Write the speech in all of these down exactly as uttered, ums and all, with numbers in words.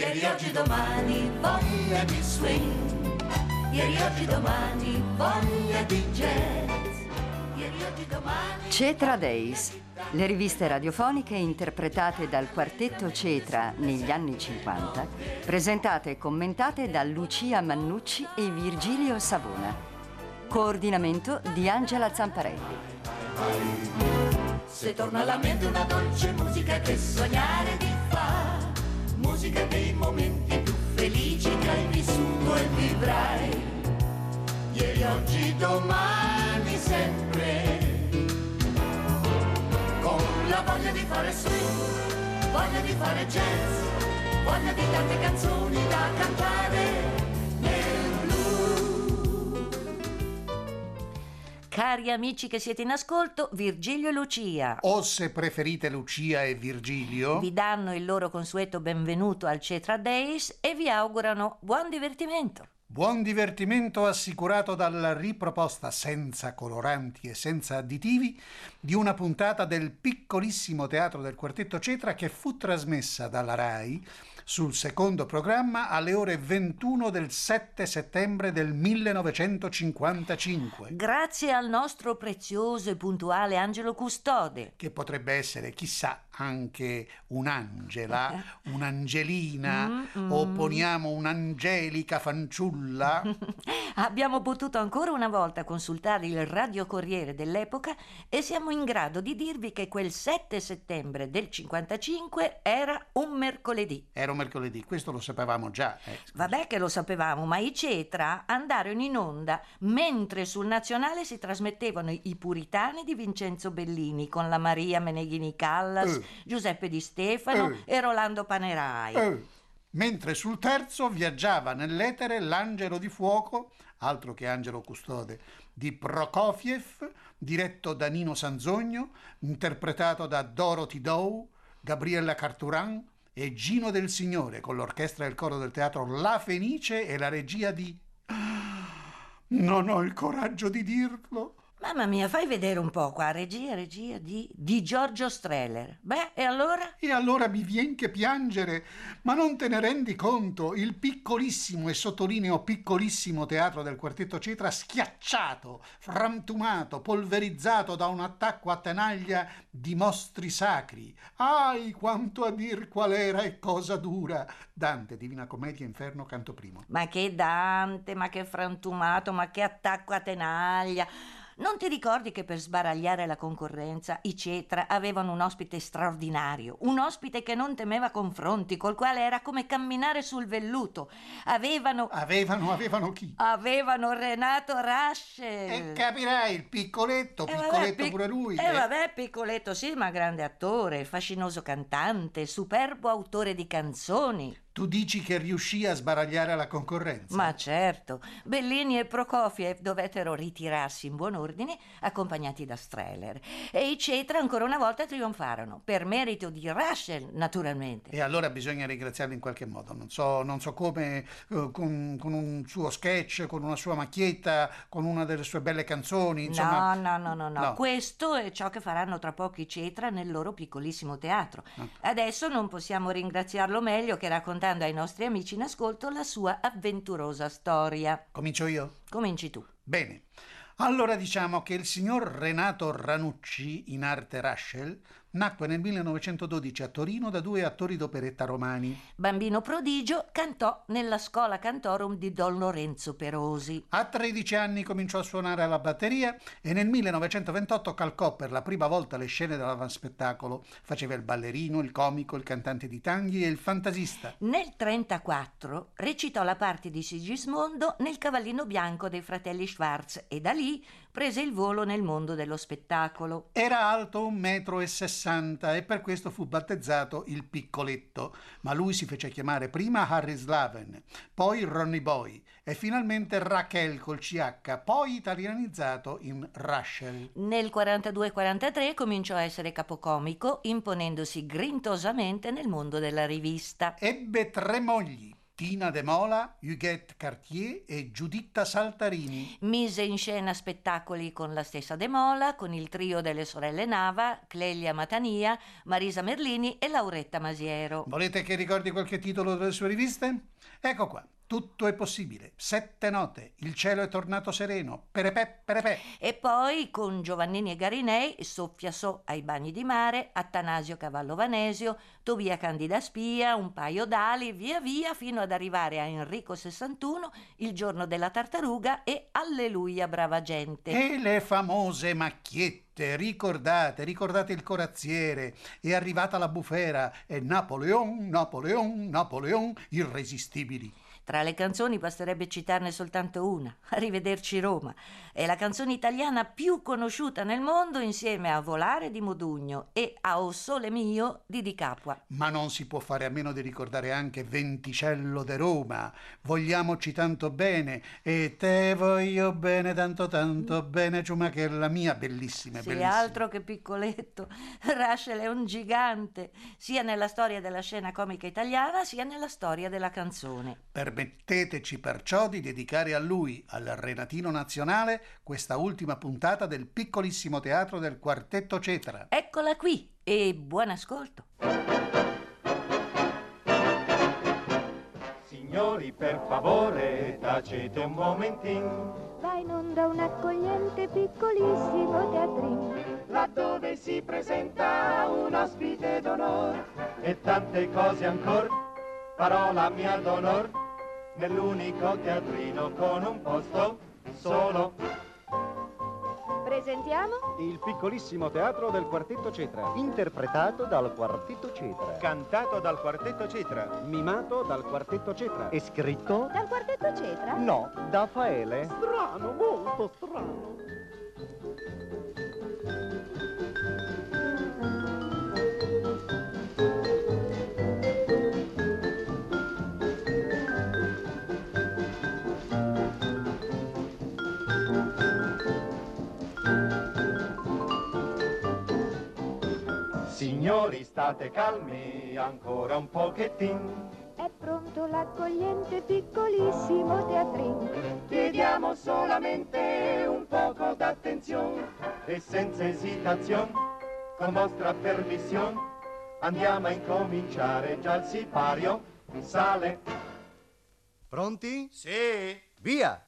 Ieri, oggi, domani, voglia di swing. Ieri, oggi, domani, voglia di jazz. Ieri, oggi, domani... Cetra Days, le riviste radiofoniche interpretate dal quartetto Cetra negli anni cinquanta, presentate e commentate da Lucia Mannucci e Virgilio Savona. Coordinamento di Angela Zamparelli. Se torna alla mente una dolce musica che sognare ti fa, musica dei momenti più felici che hai vissuto e vivrai. Ieri, oggi, domani, sempre, con la voglia di fare swing, voglia di fare jazz, voglia di tante canzoni da cantare nel blu. Cari amici che siete in ascolto, Virgilio e Lucia, o se preferite Lucia e Virgilio, vi danno il loro consueto benvenuto al Cetra Days e vi augurano buon divertimento. Buon divertimento assicurato dalla riproposta senza coloranti e senza additivi di una puntata del piccolissimo teatro del Quartetto Cetra che fu trasmessa dalla RAI sul secondo programma alle ore ventuno del sette settembre del millenovecentocinquantacinque. Grazie al nostro prezioso e puntuale Angelo Custode, che potrebbe essere, chissà, anche un'Angela, un'Angelina, mm, mm. o poniamo un'Angelica fanciulla. Abbiamo potuto ancora una volta consultare il radiocorriere dell'epoca e siamo in grado di dirvi che quel sette settembre del cinquantacinque era un mercoledì. Era un mercoledì, questo lo sapevamo già. Eh, Vabbè che lo sapevamo, ma i Cetra andarono in onda mentre sul nazionale si trasmettevano i Puritani di Vincenzo Bellini con la Maria Meneghini Callas, eh. Giuseppe Di Stefano eh. e Rolando Panerai. Eh. Mentre sul terzo viaggiava nell'etere l'Angelo di Fuoco, altro che Angelo Custode, di Prokofiev, diretto da Nino Sanzogno, interpretato da Dorothy Dow, Gabriella Carturan e Gino Del Signore, con l'orchestra e il coro del teatro La Fenice e la regia di... Non ho il coraggio di dirlo. Mamma mia, fai vedere un po' qua, regia, regia di, di Giorgio Strehler. Beh, e allora? E allora mi vien che piangere, ma non te ne rendi conto? Il piccolissimo, e sottolineo piccolissimo, teatro del Quartetto Cetra schiacciato, frantumato, polverizzato da un attacco a tenaglia di mostri sacri. Ai, quanto a dir qual era e cosa dura! Dante, Divina Commedia, Inferno, canto primo. Ma che Dante, ma che frantumato, ma che attacco a tenaglia! Non ti ricordi che per sbaragliare la concorrenza i Cetra avevano un ospite straordinario, un ospite che non temeva confronti, col quale era come camminare sul velluto? Avevano... Avevano, avevano chi? Avevano Renato Rascel. E capirai, il piccoletto, eh piccoletto vabbè, pic- pure lui. Eh, eh vabbè, piccoletto sì, ma grande attore, fascinoso cantante, superbo autore di canzoni. Tu dici che riuscì a sbaragliare la concorrenza? Ma certo, Bellini e Prokofiev dovettero ritirarsi in buon ordine, accompagnati da Strehler. E i Cetra ancora una volta trionfarono, per merito di Rascel, naturalmente. E allora bisogna ringraziarlo in qualche modo, non so, non so come, eh, con, con un suo sketch, con una sua macchietta, con una delle sue belle canzoni, insomma... No, no, no, no, no, no. Questo è ciò che faranno tra poco i Cetra nel loro piccolissimo teatro. No. Adesso non possiamo ringraziarlo meglio che raccontare ai nostri amici in ascolto la sua avventurosa storia. Comincio io? Cominci tu. Bene. Allora diciamo che il signor Renato Ranucci, in arte Rascel, nacque nel millenovecentododici a Torino da due attori d'operetta romani. Bambino prodigio, cantò nella Schola Cantorum di Don Lorenzo Perosi. A tredici anni cominciò a suonare alla batteria e nel millenovecentoventotto calcò per la prima volta le scene dell'avanspettacolo. Faceva il ballerino, il comico, il cantante di tanghi e il fantasista. Nel trentaquattro recitò la parte di Sigismondo nel Cavallino Bianco dei fratelli Schwarz e da lì prese il volo nel mondo dello spettacolo. Era alto un metro e sessanta e per questo fu battezzato il Piccoletto, ma lui si fece chiamare prima Harry Slaven, poi Ronny Boy e finalmente Raquel col C H, poi italianizzato in Rascel. Nel quarantadue quarantatré cominciò a essere capocomico, imponendosi grintosamente nel mondo della rivista. Ebbe tre mogli. Tina De Mola, Huguette Cartier e Giuditta Saltarini. Mise in scena spettacoli con la stessa De Mola, con il trio delle sorelle Nava, Clelia Matania, Marisa Merlini e Lauretta Masiero. Volete che ricordi qualche titolo delle sue riviste? Ecco qua. Tutto è possibile. Sette note. Il cielo è tornato sereno. Perepè, perepè. E poi con Giovannini e Garinei, Soffia So ai bagni di mare, Attanasio Cavallo Vanesio, Tobia Candida Spia, un paio d'ali, via via fino ad arrivare a Enrico sessantuno, Il giorno della tartaruga e Alleluia brava gente. E le famose macchiette. Ricordate, ricordate il corazziere. È arrivata la bufera e Napoleon, Napoleon, Napoleon, irresistibili. Tra le canzoni basterebbe citarne soltanto una, Arrivederci Roma. È la canzone italiana più conosciuta nel mondo insieme a Volare di Modugno e a O Sole Mio di Di Capua. Ma non si può fare a meno di ricordare anche Venticello de Roma. Vogliamoci tanto bene e te voglio bene tanto tanto bene, ciuma che è la mia, bellissima, Sì, bellissima. altro che piccoletto. Russell è un gigante, sia nella storia della scena comica italiana sia nella storia della canzone. Permetteteci perciò di dedicare a lui, al Renatino Nazionale, questa ultima puntata del piccolissimo teatro del Quartetto Cetra. Eccola qui e buon ascolto. Signori, per favore, tacete un momentino. Va in onda un accogliente piccolissimo teatrino, Laddove si presenta un ospite d'onore e tante cose ancora, parola mia d'onor, nell'unico teatrino con un posto solo. presentiamo Il piccolissimo teatro del Quartetto Cetra, interpretato dal Quartetto Cetra, Cantato dal Quartetto Cetra. mimato dal Quartetto Cetra. e scritto dal Quartetto Cetra. no da Faele. Strano, molto strano. Signori, state calmi ancora un pochettino. È pronto l'accogliente piccolissimo teatrino, Chiediamo solamente un poco d'attenzione e senza esitazione, con vostra permissione, andiamo a incominciare già il sipario sale. Pronti? Sì. Via!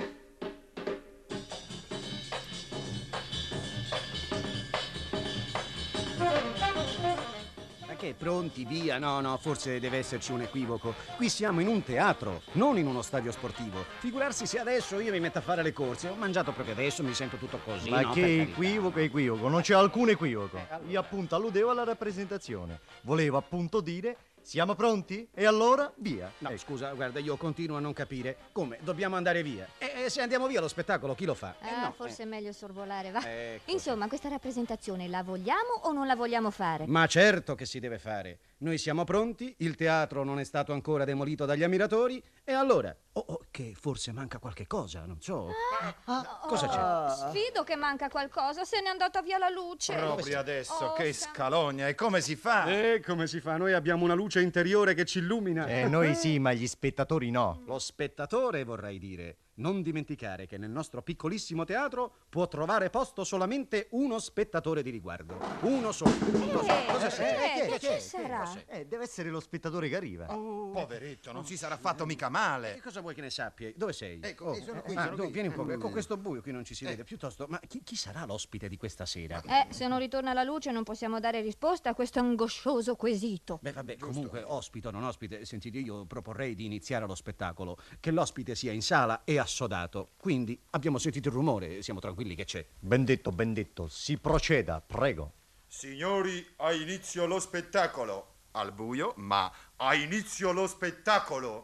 Ma che pronti, via? No, no, forse deve esserci un equivoco. Qui siamo in un teatro, non in uno stadio sportivo. Figurarsi se adesso io mi metto a fare le corse. Ho mangiato proprio adesso, mi sento tutto così. Ma no, che per carità. equivoco, equivoco, non c'è alcun equivoco. Io appunto alludevo alla rappresentazione. Volevo appunto dire, siamo pronti? E allora, via. No, Ecco. scusa, guarda, io continuo a non capire. Come? Dobbiamo andare via. E, e se andiamo via lo spettacolo, chi lo fa? Eh, Ah, no, forse eh. è meglio sorvolare, va. Ecco. Insomma, questa rappresentazione la vogliamo o non la vogliamo fare? Ma certo che si deve fare. Noi siamo pronti, il teatro non è stato ancora demolito dagli ammiratori, e allora? Oh, oh, che forse manca qualche cosa, non so. Cosa c'è? Sfido che manca qualcosa, se n'è andata via la luce. Proprio adesso, Oh, che sa- scalogna, e come si fa? E come si fa? Noi abbiamo una luce interiore che ci illumina. Eh, noi sì, ma gli spettatori no. Lo spettatore, vorrei dire. Non dimenticare che nel nostro piccolissimo teatro può trovare posto solamente uno spettatore di riguardo. Uno solo. Uno solo. Cosa c'è? Eh, che ci sarà? Eh, deve essere lo spettatore che arriva. Poveretto, non si sarà fatto mica male. Che cosa vuoi che ne sappia? Dove sei? Ecco, eh, sono qui, ah, sono no, qui. vieni un po', con questo buio qui non ci si vede. Piuttosto, ma chi, chi sarà l'ospite di questa sera? Eh, se non ritorna la luce non possiamo dare risposta a questo angoscioso quesito. Beh, vabbè, comunque, ospite o non ospite, sentite, io proporrei di iniziare lo spettacolo, che l'ospite sia in sala e assodato. Quindi abbiamo sentito il rumore, siamo tranquilli che c'è. Ben detto, ben detto. Si proceda, prego. Signori, ha inizio lo spettacolo. Al buio, ma ha inizio lo spettacolo.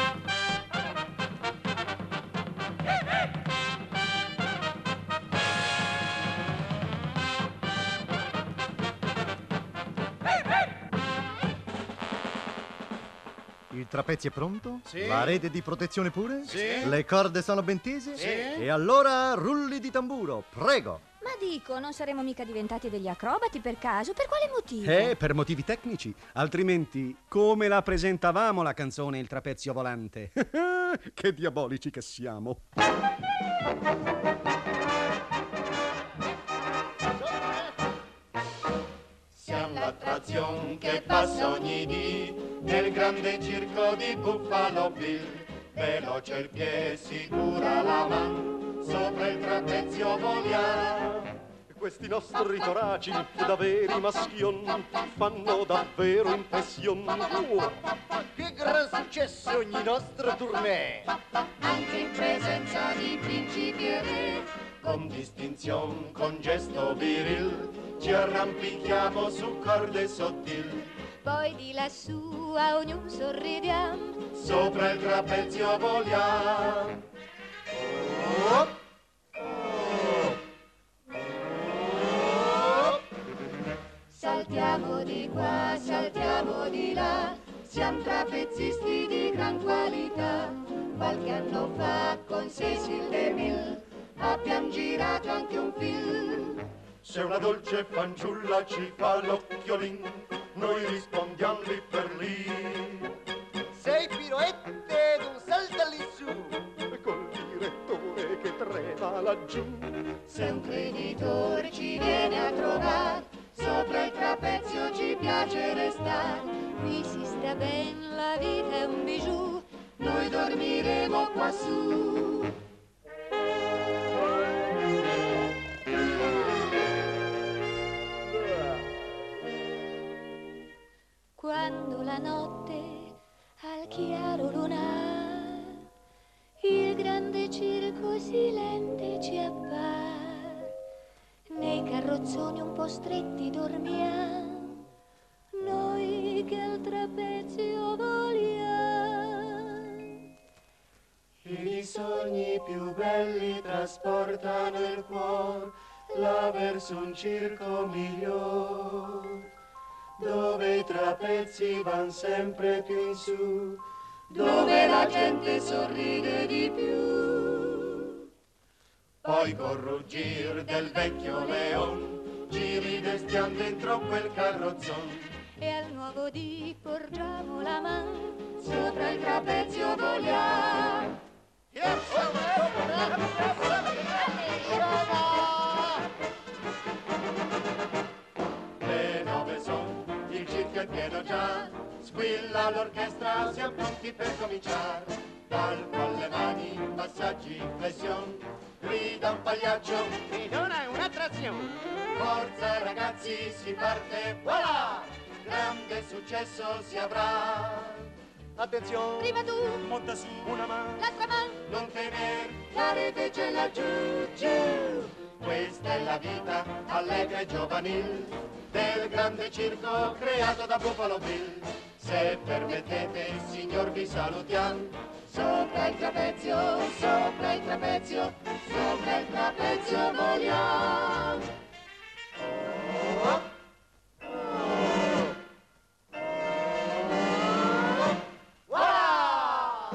Il trapezio è pronto? Sì. La rete di protezione pure? Sì. Le corde sono ben tese? Sì. E allora rulli di tamburo, prego. Ma dico, non saremmo mica diventati degli acrobati per caso? Per quale motivo? Eh, per motivi tecnici. Altrimenti, come la presentavamo la canzone Il trapezio volante? Che diabolici che siamo. Siamo l'attrazione che passa ogni dì nel grande circo di Buffalo Bill. Veloce il piede, sicura la man, sopra il trapezio voliamo. Questi nostri toraci da veri maschion fanno davvero impression. Oh, che gran successo ogni nostro tournée! Anche in presenza di principi e re, Con distinzione, con gesto viril, ci arrampichiamo su corde sottil. Poi di lassù a ognuno sorridiamo. Sopra il trapezio voliamo. Oh, oh, oh. saltiamo di qua, saltiamo di là, siamo trapezzisti di gran qualità. Qualche anno fa con Cecil DeMille abbiamo girato anche un film. Se una dolce fanciulla ci fa l'occhiolin, noi rispondiamo lì per lì. Sei piroette ed un salta lì su, e col direttore che trema laggiù. Se un creditore ci viene a trovare, sopra il trapezio ci piace restare. Qui si sta ben, la vita è un bijou. Noi dormiremo quassù. Quando la notte al chiaro lunar il grande circo silente ci appar, nei carrozzoni un po' stretti dormiamo, noi che al trapezio voliamo. I sogni più belli trasportano il cuore là verso un circo miglior, dove i trapezi van sempre più in su, dove la gente sorride di più. Poi col ruggir del vecchio leon ci ridestiamo dentro quel carrozzon. E al nuovo dì porgiamo la mano, Sopra il trapezio voliamo. Le nove son, il circo è pieno già, squilla l'orchestra, siamo pronti per cominciare. Palco alle mani, passaggi, flessione, grida un pagliaccio, Gridona è un'attrazione. forza ragazzi, si parte, voilà! Grande successo si avrà. Attenzione, prima tu, monta su una mano. l'altra mano. Non tener, La rete ce l'ha giù, giù. questa è la vita allegra e giovanil del grande circo creato da Buffalo Bill. Se permettete, signor, vi salutiamo. Sopra il trapezio, sopra il trapezio, sopra il trapezio voliamo. Oh, oh, oh. Voilà!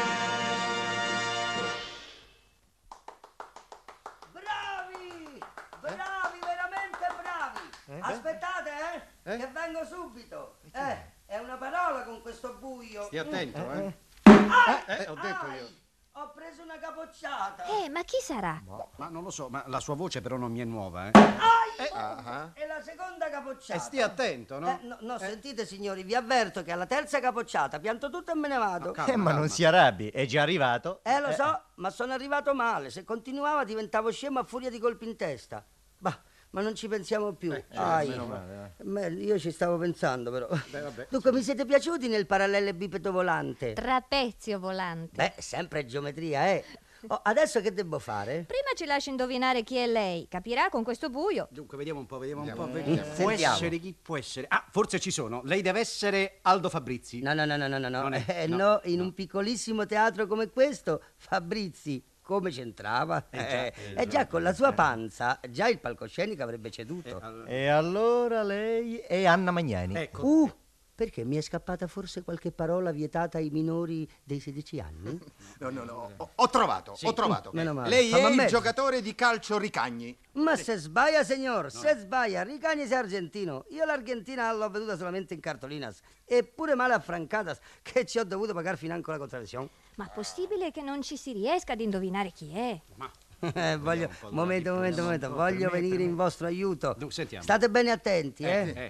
Bravi! Bravi, veramente bravi! Aspettate, eh? Eh? Che vengo subito. Eh, è una parola con questo buio. Stia attento, eh. Eh, ho detto io. Ho preso una capocciata. Eh, ma chi sarà? Ma non lo so, ma la sua voce però non mi è nuova, eh. Ai! E la seconda capocciata. E stia attento, no? Eh, no, no, sentite signori, vi avverto che alla terza capocciata pianto tutto e me ne vado. calma, Eh, ma non calma. si arrabbi, è già arrivato. Eh, lo so, ma sono arrivato male. Se continuava diventavo scemo a furia di colpi in testa. Bah, ma non ci pensiamo più. Ai. meno male, Beh, io ci stavo pensando però. Beh, vabbè. Dunque, mi siete piaciuti nel parallelepipedo volante? Trapezio volante. Beh, sempre geometria, eh. Oh, adesso che devo fare? Prima ci lasci indovinare chi è lei. Capirà con questo buio. Dunque, vediamo un po', vediamo un po'. Vediamo. Vediamo. Può Sentiamo. essere chi può essere. Ah, forse ci sono. Lei deve essere Aldo Fabrizi. No, no, no, no, no, no. Non è- Eh, no, no, in no. un piccolissimo teatro come questo, Fabrizi, come c'entrava? Eh già, Eh, eh eh, già, già, con la sua panza, già il palcoscenico avrebbe ceduto. Eh, allora- E allora lei è Anna Magnani. Ecco. Uh, Perché mi è scappata forse qualche parola vietata ai minori dei sedici anni? No, no, no, ho, ho trovato, Sì. ho trovato. Meno male. Lei Fammi è il mezzo. giocatore di calcio Ricagni. Ma se sbaglia, signor, se sbaglia, Ricagni sei argentino. Io l'Argentina l'ho veduta solamente in cartolinas. Eppure male affrancadas, che ci ho dovuto pagare financo la contravvenzione. Ma possibile che non ci si riesca ad indovinare chi è? Ma Eh, voglio, momento, momento, momento, voglio venire in vostro aiuto. Du- sentiamo. State bene attenti, eh. eh,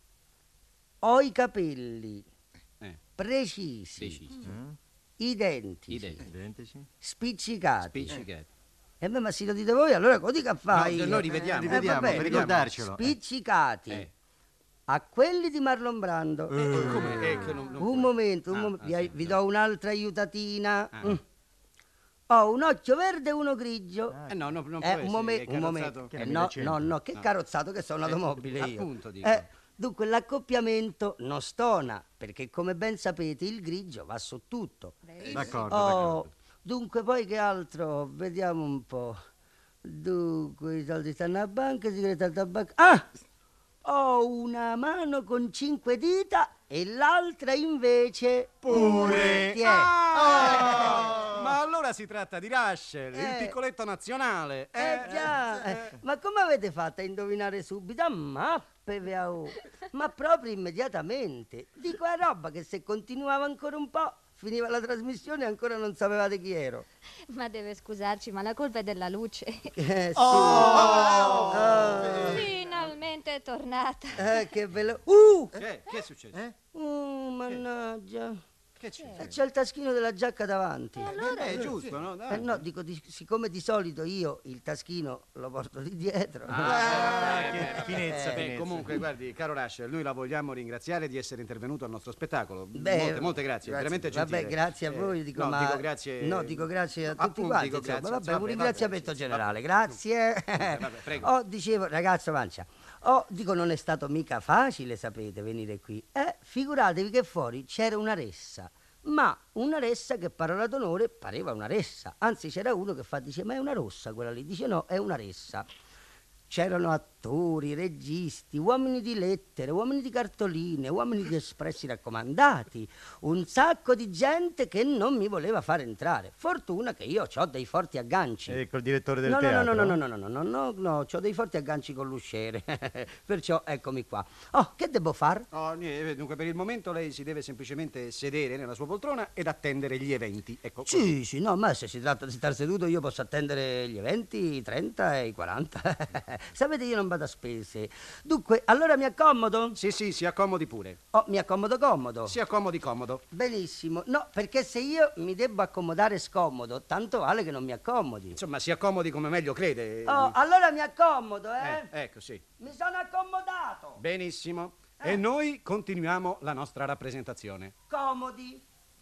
Ho i capelli eh, precisi, precisi. identici, Identici. spiccicati. Spiccicati. E beh, ma se lo dite voi, allora cosa dica fai? No, noi rivediamo. Eh, Rivediamo, vabbè, per ricordarcelo. Spiccicati. Eh. A quelli di Marlon Brando. Eh, come? Eh, che non- non un puoi. momento, un Ah, mom- ah, vi, sì, vi do un'altra aiutatina. Ah. Mm. Ho un occhio verde e uno grigio. Eh no, no, non Eh, può un, essere, momen- è un carrozzato. momento. Che Eh, non no, mi c'entra. no, no, che No. carrozzato che sono Eh, automobile io. appunto, dico. Eh, dunque l'accoppiamento non stona, perché come ben sapete il grigio va su tutto. D'accordo, Oh, d'accordo. dunque poi che altro? Vediamo un po'. Dunque i soldi stanno a banca, i segreti al tabacco. Ah! Ho una mano con cinque dita e l'altra invece Pure. Ti è? Ah! Ma allora si tratta di Russell, il Eh. piccoletto nazionale. Eh già, eh, ma come avete fatto a indovinare subito? A mappe, veao. Ma proprio immediatamente. Dico è roba che se continuava ancora un po', finiva la trasmissione e ancora non sapevate chi ero. Ma deve scusarci, ma la colpa è della luce. Eh sì. Oh! Ah. Finalmente è tornata. Eh, che bello. Uh! Che, che è successo? Uh, mannaggia. Che c'è? Eh, c'è il taschino della giacca davanti. Eh, è giusto, no? Dai. Eh, no, dico, di- siccome di solito io il taschino lo porto di dietro. Ah, che finezza, Beh, finezza. comunque, guardi, caro Russell, noi la vogliamo ringraziare di essere intervenuto al nostro spettacolo. Beh, molte, molte grazie, veramente gentile. Vabbè, grazie a voi, Eh, dico, no, ma... dico grazie. No, dico grazie a tutti Appunto, quanti, dico insomma. grazie, Vabbè, vabbè, un vabbè, ringraziamento sì, sì, generale, vabbè. grazie. vabbè, prego. Oh, dicevo, ragazzo Mancia, oh, dico, non è stato mica facile, sapete, venire qui. Eh, figuratevi che fuori c'era una ressa. Ma una ressa che, parola d'onore, pareva una ressa. Anzi, c'era uno che fa, dice, ma è una rossa quella lì. Dice, no, è una ressa. C'erano attori, registi, uomini di lettere, uomini di cartoline, uomini di espressi raccomandati, un sacco di gente che non mi voleva fare entrare. Fortuna che io ho dei forti agganci. E col direttore del no, no, teatro? no, no, no, no, no, no, no, no, ho dei forti agganci con l'usciere. Perciò eccomi qua. Oh, che devo far? Oh, niente, dunque, per il momento lei si deve semplicemente sedere nella sua poltrona ed attendere gli eventi. Ecco, così. Sì, sì, no, ma se si tratta di star seduto io posso attendere gli eventi, i trenta e i quaranta. Sapete, io non vado a spese. Dunque, allora mi accomodo? Sì, sì, si accomodi pure. Oh, mi accomodo comodo. Si accomodi comodo. Benissimo. No, perché se io mi debbo accomodare scomodo, tanto vale che non mi accomodi. Insomma, si accomodi come meglio crede. Oh, allora mi accomodo, eh? Eh, ecco, sì. Mi sono accomodato. Benissimo. Eh. E noi continuiamo la nostra rappresentazione. Comodi.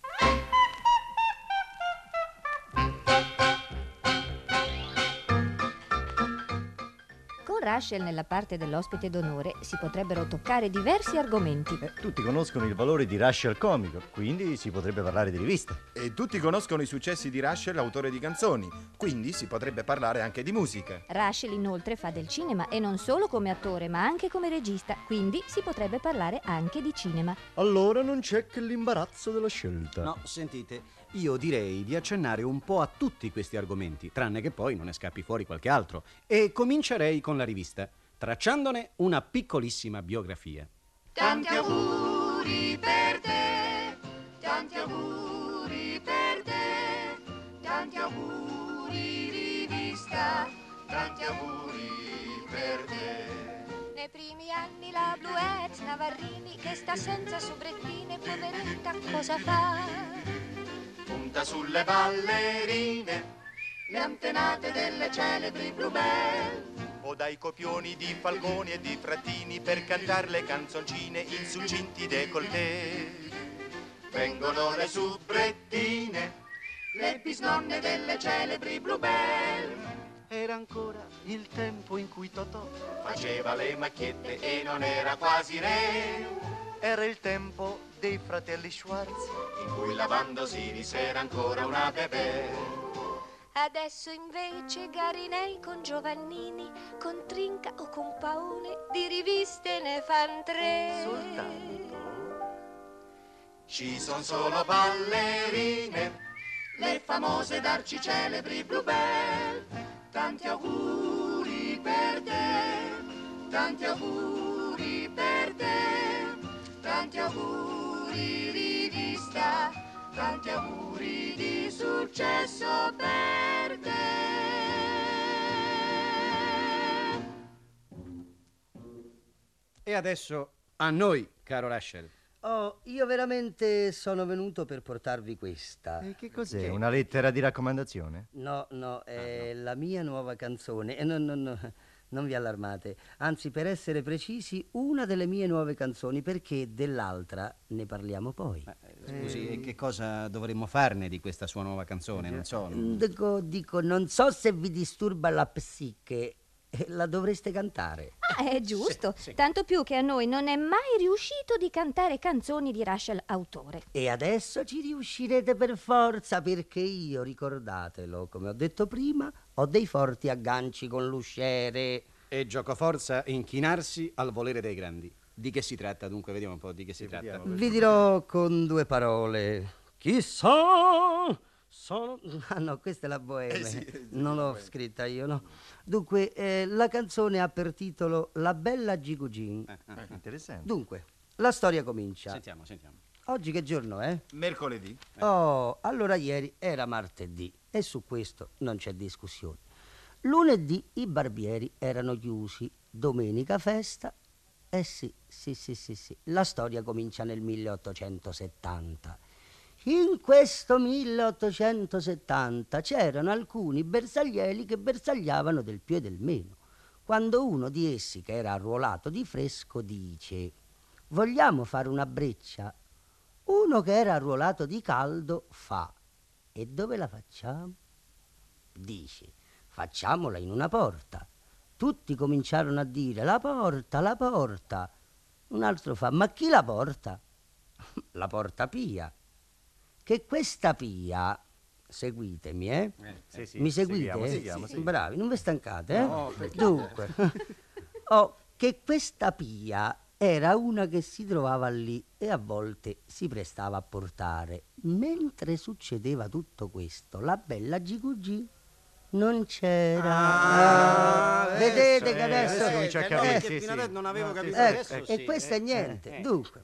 Con Russell nella parte dell'ospite d'onore si potrebbero toccare diversi argomenti. Eh, tutti conoscono il valore di Russell comico, quindi si potrebbe parlare di riviste. E tutti conoscono i successi di Russell, autore di canzoni, quindi si potrebbe parlare anche di musica. Russell inoltre fa del cinema e non solo come attore ma anche come regista, quindi si potrebbe parlare anche di cinema. Allora non c'è che l'imbarazzo della scelta. No, sentite, io direi di accennare un po' a tutti questi argomenti, tranne che poi non ne scappi fuori qualche altro. E comincerei con la rivista, tracciandone una piccolissima biografia. Tanti auguri per te, tanti auguri per te, tanti auguri rivista, tanti auguri per te. Nei primi anni la Bluette Navarrini, che sta senza sobrettine, poveretta, cosa fa? Punta sulle ballerine, le antenate delle celebri Bluebell. O dai copioni di Falconi e di Frattini per cantar le canzoncine in succinti décolleté. Vengono le subrettine, le bisnonne delle celebri Bluebell. Era ancora il tempo in cui Totò Faceva le macchiette e non era quasi re. era il tempo dei fratelli Schwarz, In cui la banda Osiris era ancora una bebè. Adesso invece Garinei con Giovannini, con Trinca o con Paone, di riviste ne fan tre. soltanto ci son solo ballerine, le famose darci celebri Bluebell. Tanti auguri per te, tanti auguri per te, tanti auguri rivista, tanti auguri di successo per te. E adesso a noi, caro Rachel. Oh, io veramente sono venuto per portarvi questa. E che cos'è? Una lettera di raccomandazione? No, no, è la mia nuova canzone. E non, non, non, non vi allarmate. Anzi, per essere precisi, una delle mie nuove canzoni, perché dell'altra ne parliamo poi. Scusi, e che cosa dovremmo farne di questa sua nuova canzone? Non so. non- Dico, dico, non so se vi disturba la psiche, eh, la dovreste cantare. Ah, è giusto, tanto più che a noi non è mai riuscito di cantare canzoni di Rachel autore. E adesso ci riuscirete per forza, perché io, ricordatelo, come ho detto prima, ho dei forti agganci con l'usciere. E giocoforza inchinarsi al volere dei grandi. Di che si tratta dunque? Vediamo un po' di che si tratta. Vi dirò con due parole. Chissà, sono... Ah no, questa è la Bohème. Eh sì, non l'ho scritta io, no. Dunque, eh, la canzone ha per titolo La bella Gigugin. Eh, eh, Interessante. Dunque, la storia comincia. Sentiamo, sentiamo. Oggi che giorno è? Mercoledì. Oh, allora ieri era martedì e su questo non c'è discussione. Lunedì i barbieri erano chiusi, domenica festa. Eh sì, sì, sì, sì, sì. La storia comincia nel milleottocentosettanta. In questo milleottocentosettanta c'erano alcuni bersaglieri che bersagliavano del più e del meno. Quando uno di essi, che era arruolato di fresco, dice: vogliamo fare una breccia? Uno che era arruolato di caldo fa: e dove la facciamo? Dice: facciamola in una porta. Tutti cominciarono a dire: la porta, la porta. Un altro fa: ma chi la porta? La porta Pia. Che questa Pia, seguitemi, eh? Eh, sì, sì, Mi seguite? seguiamo, seguiamo, seguiamo. Bravi, non vi stancate, eh? No, perché- Dunque, oh, che questa Pia era una che si trovava lì e a volte si prestava a portare. Mentre succedeva tutto questo, la bella Gigugì non c'era. Ah, Ah, vedete adesso, che eh, adesso... adesso comincia a eh, capire, eh, sì, fino adesso non avevo capito, ecco, adesso e sì, questo eh, è niente. eh. Dunque,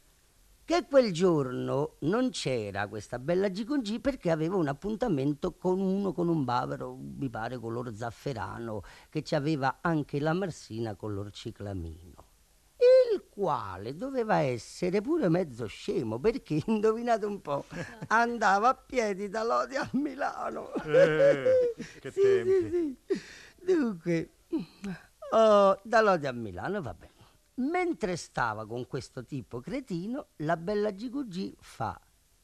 che quel giorno non c'era questa bella Gigugì perché aveva un appuntamento con uno con un bavero, mi pare color zafferano, che ci aveva anche la marsina color ciclamino, il quale doveva essere pure mezzo scemo, perché, indovinate un po', andava a piedi da Lodi a Milano. Eh, che Sì, tempi. sì, sì. Dunque, oh, da Lodi a Milano, va bene. Mentre stava con questo tipo cretino, la bella Gigugì fa: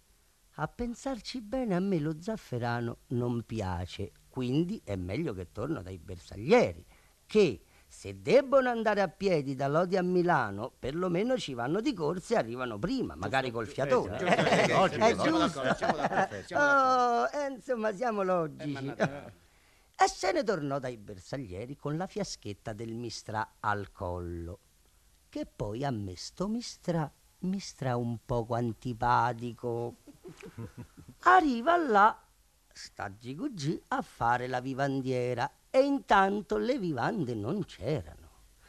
a pensarci bene, a me lo zafferano non piace, quindi è meglio che torno dai bersaglieri, che se debbono andare a piedi da Lodi a Milano, perlomeno ci vanno di corsa e arrivano prima, magari col fiatone. giusto, Eh, giusto, è siamo giusto. d'accordo, siamo d'accordo, siamo Oh, eh, insomma, siamo logici. mannaggia. E se ne tornò dai bersaglieri con la fiaschetta del Mistrà al collo, che poi a me sto Mistrà, Mistrà un poco antipatico. Arriva là, sta Gigugì a fare la vivandiera e intanto le vivande non c'erano.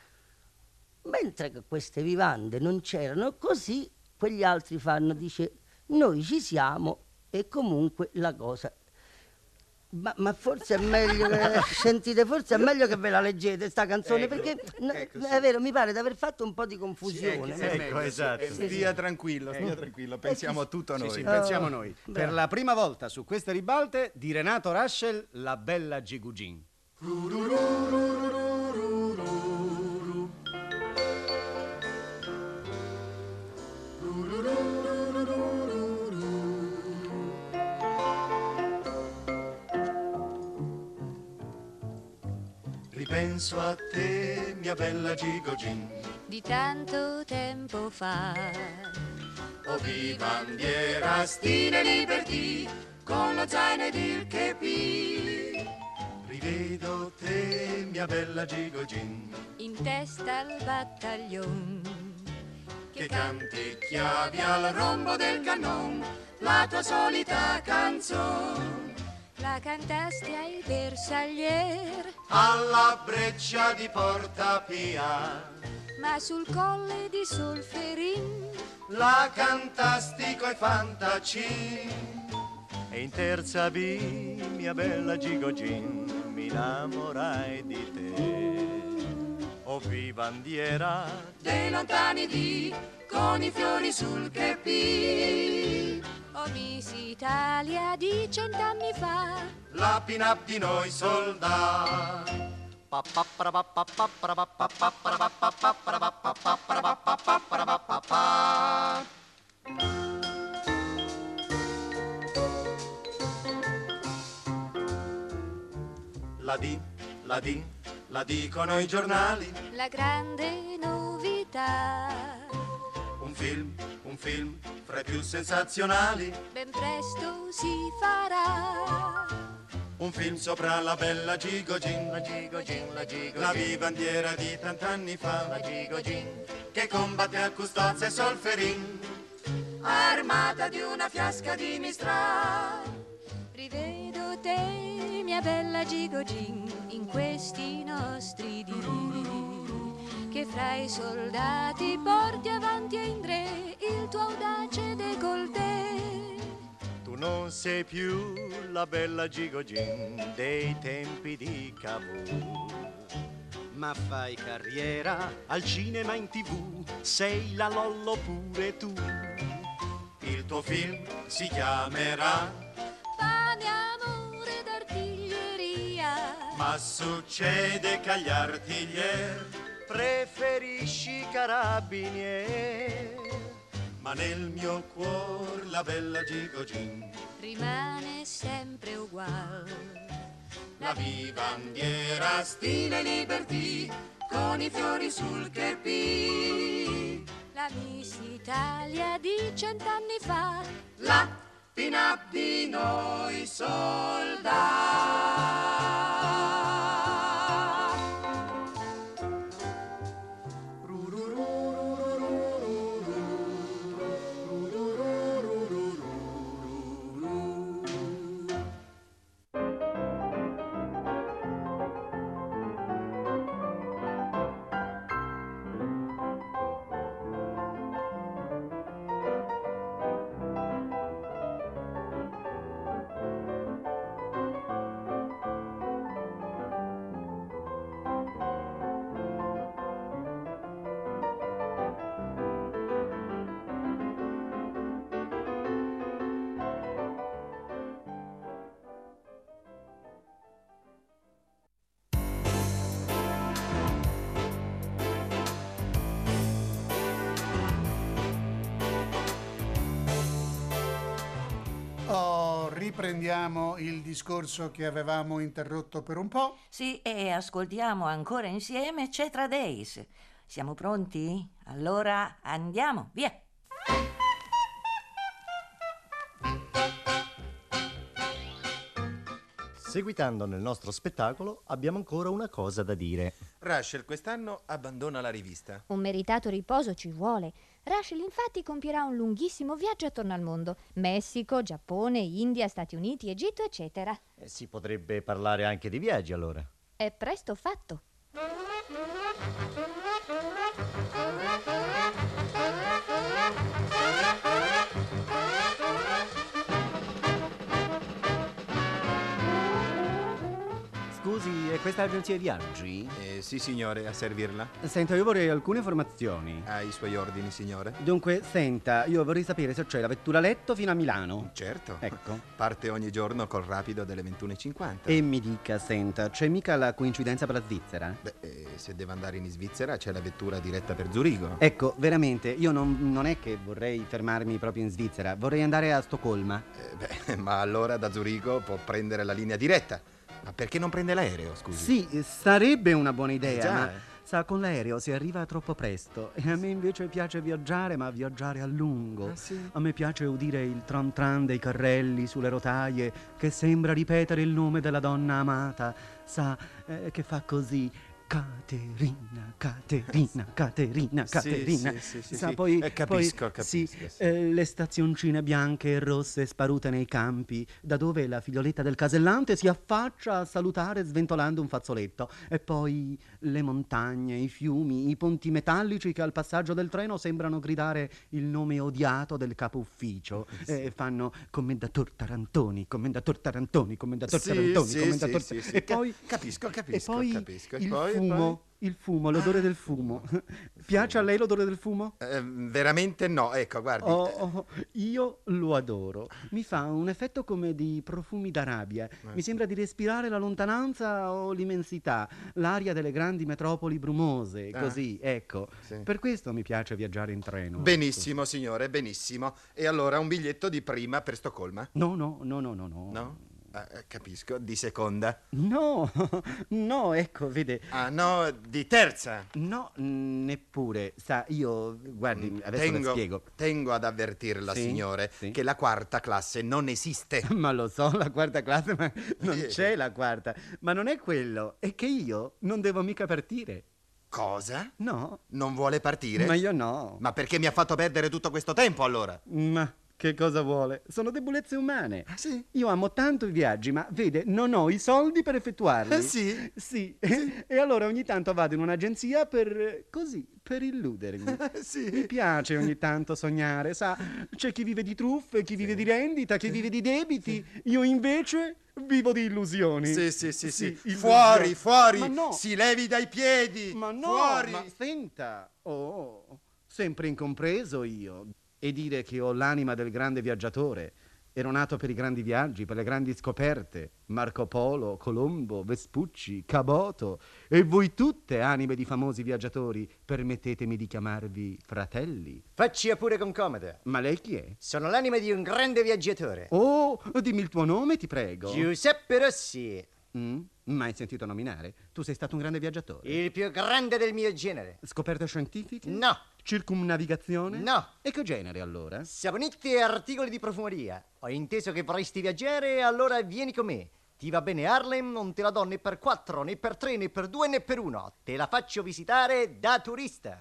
Mentre che queste vivande non c'erano, così quegli altri fanno, dice: noi ci siamo e comunque la cosa... Ma, ma forse è meglio che, sentite, forse è meglio che ve la leggete sta canzone, Ecco, perché no, ecco, è vero, mi pare di aver fatto un po' di confusione. Sì, ecco, Ecco, esatto. Eh, Stia tranquillo, stia tranquillo, pensiamo a tutto Sì, noi. sì, Oh, pensiamo noi. bravo. Per la prima volta su queste ribalte di Renato Rachel, La bella Gigugin. Ripenso a te, mia bella Gigogin, Di tanto tempo fa, o vivandiera stile liberty, con lo zaino ed il chepi. Rivedo te, mia bella Gigogin, in testa al battaglion, che canticchiavi al rombo del cannon la tua solita canzone. La cantasti ai bersaglier, alla breccia di Porta Pia, ma sul colle di Solferin la cantasti coi fantaci. E in terza B, mia bella Gigogin, mi innamorai di te. Oh vivandiera dei lontani dì, con i fiori sul chepì. Oh Miss Italia di cent'anni fa, la pin-up di noi soldati. La di, la di, la dicono i giornali. la grande novità. Un film, un film fra i più sensazionali. Ben presto si farà. Un film sopra la bella Gigogin, la Gigogin, la Gigogin, la vivandiera di tant'anni fa, la Gigogin, che combatte a Custozza e Solferin, armata di una fiasca di Mistral. Rivedo te, mia bella Gigogin, in questi nostri dì, che fra i soldati porti avanti e indre il tuo audace décolleté. Tu non sei più la bella Gigogin dei tempi di Cavour, Ma fai carriera al cinema in tv, sei la Lollo pure tu. Il tuo film si chiamerà Pane, amore d'artiglieria, Ma succede che agli artiglier preferisci i carabinieri. Ma nel mio cuore la bella Gigogin rimane sempre ugual. La vivandiera stile libertì, con i fiori sul chepì. La Miss Italia di cent'anni fa, la pin-up di noi soldati. Oh, riprendiamo il discorso che avevamo interrotto per un po'. Sì, e ascoltiamo ancora insieme Cetra Days. Siamo pronti? Allora andiamo, via! Seguitando nel nostro spettacolo, abbiamo ancora una cosa da dire. Rachel quest'anno abbandona la rivista. Un meritato riposo ci vuole. Rachel infatti compierà un lunghissimo viaggio attorno al mondo. Messico, Giappone, India, Stati Uniti, Egitto, eccetera. Eh, si potrebbe parlare anche di viaggi allora. È presto fatto. Scusi, è questa agenzia viaggi? Eh, sì, signore, a servirla. Senta, io vorrei alcune informazioni. Ai suoi ordini, signore. Dunque, senta, io vorrei sapere se c'è la vettura letto fino a Milano. Certo. Ecco. Parte ogni giorno col rapido delle ventuno e cinquanta. E mi dica, senta, c'è mica la coincidenza per la Svizzera? Beh, eh, se deve andare in Svizzera c'è la vettura diretta per Zurigo. Ecco, veramente, io non, non è che vorrei fermarmi proprio in Svizzera, vorrei andare a Stoccolma. Eh, beh, ma allora da Zurigo può prendere la linea diretta. Ma perché non prende l'aereo, scusi? Sì, sarebbe una buona idea, Già. ma sa, con l'aereo si arriva troppo presto. E a me invece piace viaggiare, ma viaggiare a lungo. Ah, sì? A me piace udire il tran tran dei carrelli sulle rotaie, che sembra ripetere il nome della donna amata. Sa, eh, che fa così. Caterina, Caterina, Caterina, Sì, Caterina. sì, sì, sì, Sa, sì. poi, Eh, capisco, poi, capisco, sì, sì. eh, le stazioncine bianche e rosse sparute nei campi, da dove la figlioletta del casellante si affaccia a salutare sventolando un fazzoletto. E poi le montagne, i fiumi, i ponti metallici che al passaggio del treno sembrano gridare il nome odiato del capo ufficio. E fanno commendator Tarantoni, commendator Tarantoni, commendator Sì, Tarantoni, sì, commendator sì, sì, sì. E poi Capisco, capisco, e poi capisco. E il poi, e fumo, poi? il fumo, l'odore del fumo. Piace a lei l'odore del fumo? Eh, veramente no, ecco, guardi. Oh, oh, io lo adoro. Mi fa un effetto come di profumi d'Arabia. Mi sembra di respirare la lontananza o l'immensità, l'aria delle grandi metropoli brumose, Ah, così, ecco. sì. Per questo mi piace viaggiare in treno. Benissimo, signore, benissimo. E allora un biglietto di prima per Stoccolma? No, no, no, no, no, no. No? Eh, capisco, di seconda? No, no, ecco, vede. Ah, no, di terza? No, neppure. Sa, io, guardi, adesso le Tengo, spiego. tengo ad avvertirla, Sì, signore, sì. che la quarta classe non esiste. Ma lo so, la quarta classe, ma non Eh. c'è la quarta. Ma non è quello, è che io non devo mica partire. Cosa? No. Non vuole partire? Ma io no. Ma perché mi ha fatto perdere tutto questo tempo allora? Ma che cosa vuole? Sono debolezze umane. Ah, sì? Io amo tanto i viaggi, ma vede, non ho i soldi per effettuarli. Ah, sì? Sì. E allora ogni tanto vado in un'agenzia per, così, per illudermi. Sì. Mi piace ogni tanto sognare, sa, c'è chi vive di truffe, chi vive di rendita, chi vive di debiti. Io invece vivo di illusioni. Sì, sì, sì, sì. illusioni. Fuori, fuori! Ma no. Si levi dai piedi! Ma no, Fuori! ma senta, oh, sempre incompreso io. E dire che ho l'anima del grande viaggiatore. Ero nato per i grandi viaggi, per le grandi scoperte. Marco Polo, Colombo, Vespucci, Caboto. E voi tutte, anime di famosi viaggiatori, permettetemi di chiamarvi fratelli. Faccia pure con comodo. Ma lei chi è? Sono l'anima di un grande viaggiatore. Oh, dimmi il tuo nome, ti prego. Giuseppe Rossi. Mm? Mai sentito nominare? Tu sei stato un grande viaggiatore? Il più grande del mio genere. Scoperte scientifiche? No. Circumnavigazione? No. E che genere allora? Saponetti e articoli di profumeria. Ho inteso che vorresti viaggiare, allora vieni con me. Ti va bene Harlem? Non te la do né per quattro, né per tre, né per due, né per uno. Te la faccio visitare da turista.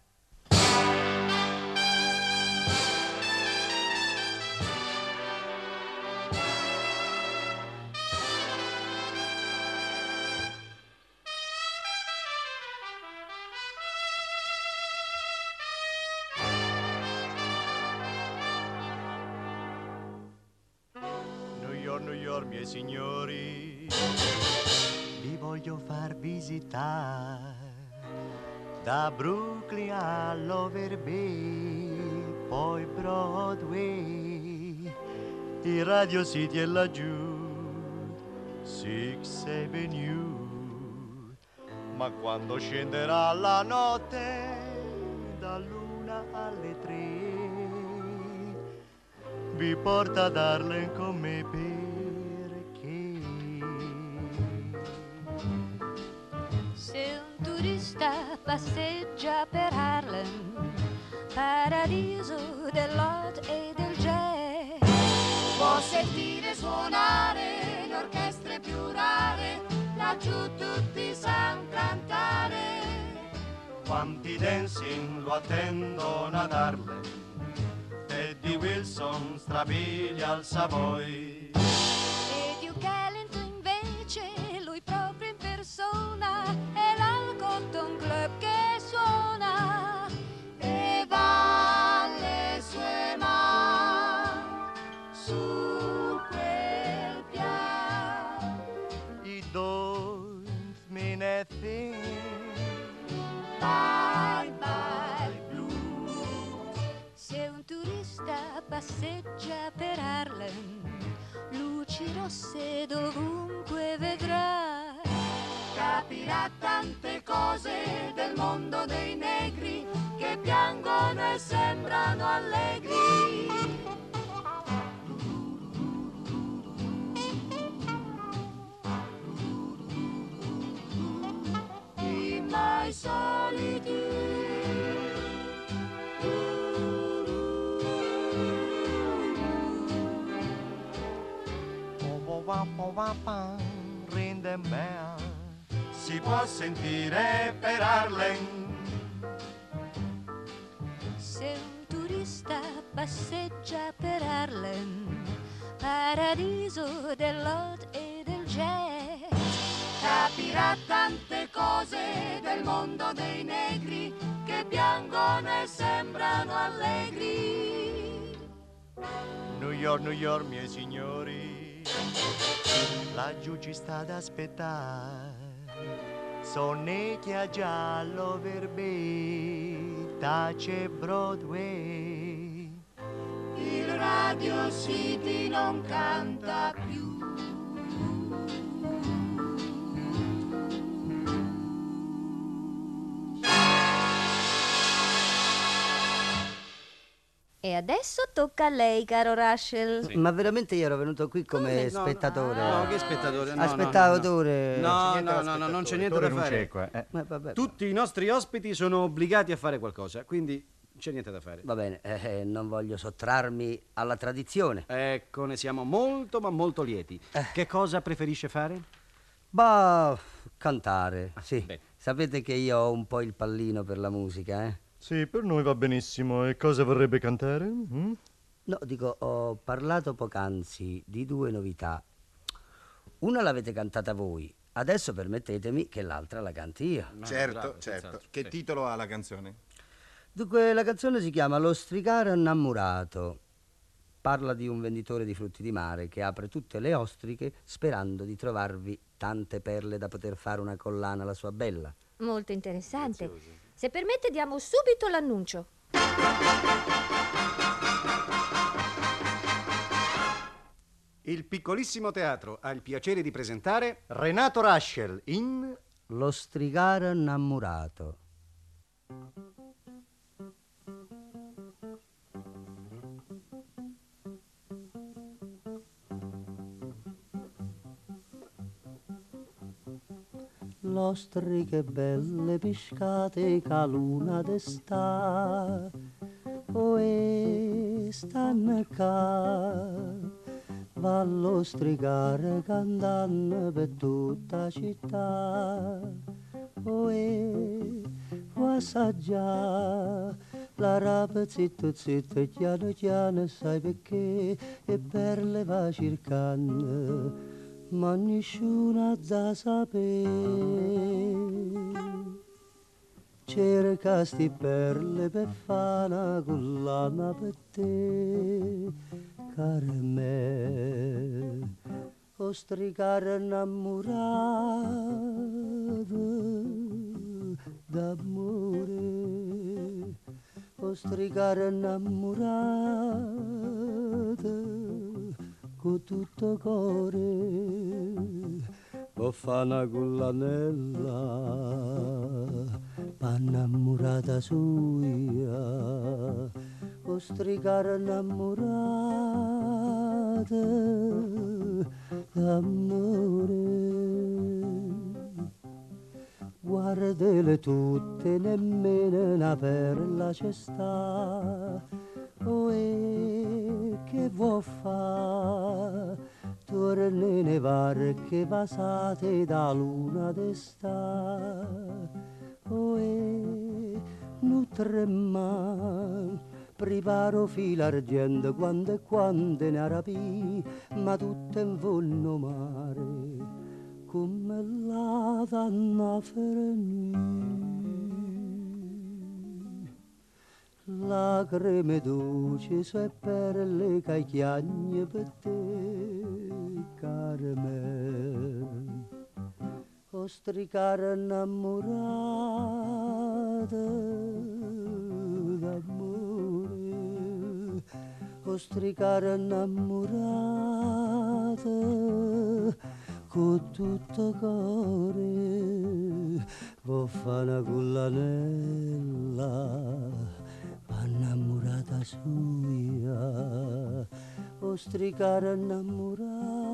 New York, miei signori, vi voglio far visitare da Brooklyn all'Over Bay, poi Broadway, il Radio City e laggiù, Sixth Avenue. Ma quando scenderà la notte, dall'una alle tre, vi porta ad Harlem con me perché se un turista passeggia per Harlem, paradiso dell'hot e del jazz, può sentire suonare le orchestre più rare, laggiù tutti san cantare. quanti dancing lo attendono ad Harlem, Eddie Wilson strabilia al Savoy. e Duke Ellington invece, lui proprio in persona, è l'Al Cotton Club che suona E va le sue mani su quel piano. It don't mean a thing. Bye bye blues. se un turista passeggia per Harlem, luci rosse dovunque vedrà. Capirà tante cose del mondo dei negri che piangono e sembrano allegri. In my solitude. Ring the bell, si può sentire per Harlem. Se un turista passeggia per Harlem, paradiso dell'hot e del jazz, capirà tante cose del mondo dei negri che piangono e sembrano allegri. New York, New York, miei signori, laggiù ci sta ad aspettare. Sonnecchia giallo verbè, tace Broadway. Il Radio City non canta più. E adesso tocca a lei, caro Russell. Ma veramente io ero venuto qui come, Come? No, spettatore. no, no, che spettatore? No, no, Spettatore. No, no, no, no, non c'è niente da fare. Eh. Ma vabbè. Tutti i nostri ospiti sono obbligati a fare qualcosa, quindi non c'è niente da fare. Va bene, eh, non voglio sottrarmi alla tradizione. Ecco, ne siamo molto ma molto lieti. Eh. Che cosa preferisce fare? Bah, cantare, sì. bene. Sapete che io ho un po' il pallino per la musica, eh? Sì, per noi va benissimo. E cosa vorrebbe cantare? Mm? No, dico, ho parlato poc'anzi di due novità. Una l'avete cantata voi, adesso permettetemi che l'altra la canti io. Certo, bravo, certo. senz'altro, Che sì. titolo ha la canzone? Dunque, la canzone si chiama Lo strigare innamorato. Parla di un venditore di frutti di mare che apre tutte le ostriche sperando di trovarvi tante perle da poter fare una collana alla sua bella. Molto interessante. Se permette diamo subito l'annuncio. Il piccolissimo teatro ha il piacere di presentare Renato Russell in Lo strigare innamorato. Ostriche belle pescate ca luna d'esta, o e stanno qua, vallo strigare cantando per tutta città, o e può assaggiare la rapa zitto zitto chiano chiano, sai perché, e per le va cercando ma nessuno sa sapere. Cercasti perle per fare una collana per te, cara me, ostricare innamorato d'amore, ostricare innamorato con tutto cuore, o fa una collanella, pa innamorata sua, o strigare innamorata d'amore. Guardele tutte, nemmeno una perla c'è sta, oh, e che vuol fa? Torne ne varche passate da luna d'esta, oh, e non tremma, preparo fila argento quando e quando ne rapì, ma tutte in fondo mare, come la danna fermi. Lacrime dolci se per le cagliagne per te, cara me, ostricare innamorata d'amore, ostricare innamorata con tutto cuore, vuoi fare una collanella innamorata sua, ostricare innamorata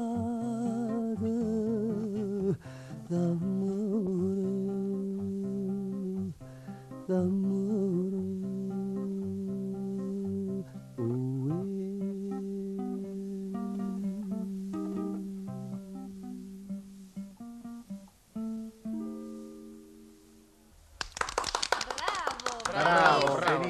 d'amore, d'amore.